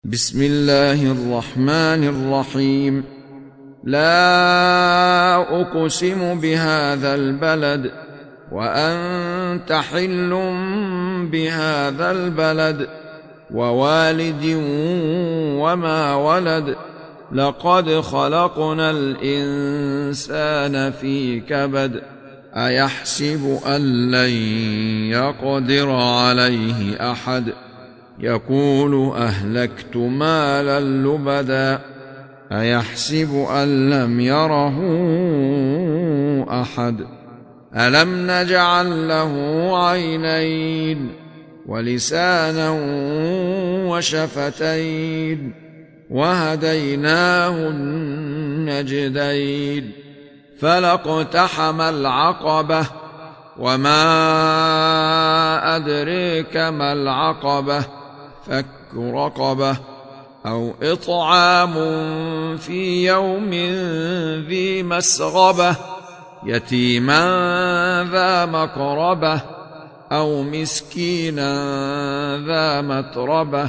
بسم الله الرحمن الرحيم. لا أقسم بهذا البلد وأنت حل بهذا البلد ووالد وما ولد لقد خلقنا الإنسان في كبد أيحسب أن لن يقدر عليه أحد يقول أهلكت مالا لبدا أيحسب أن لم يره أحد ألم نجعل له عينين ولسانا وشفتين وهديناه النجدين فلاقتحم العقبة وما أدريك ما العقبة فك رقبة أو إطعام في يوم ذي مسغبة يتيما ذا مقربة أو مسكينا ذا متربة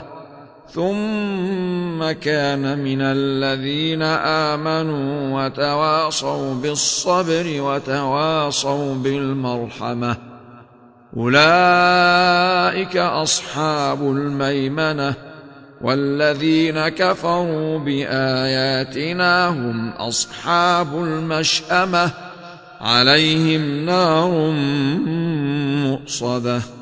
ثم كان من الذين آمنوا وتواصوا بالصبر وتواصوا بالمرحمة أولئك أصحاب الميمنة والذين كفروا بآياتنا هم أصحاب المشأمة عليهم نار مؤصدة.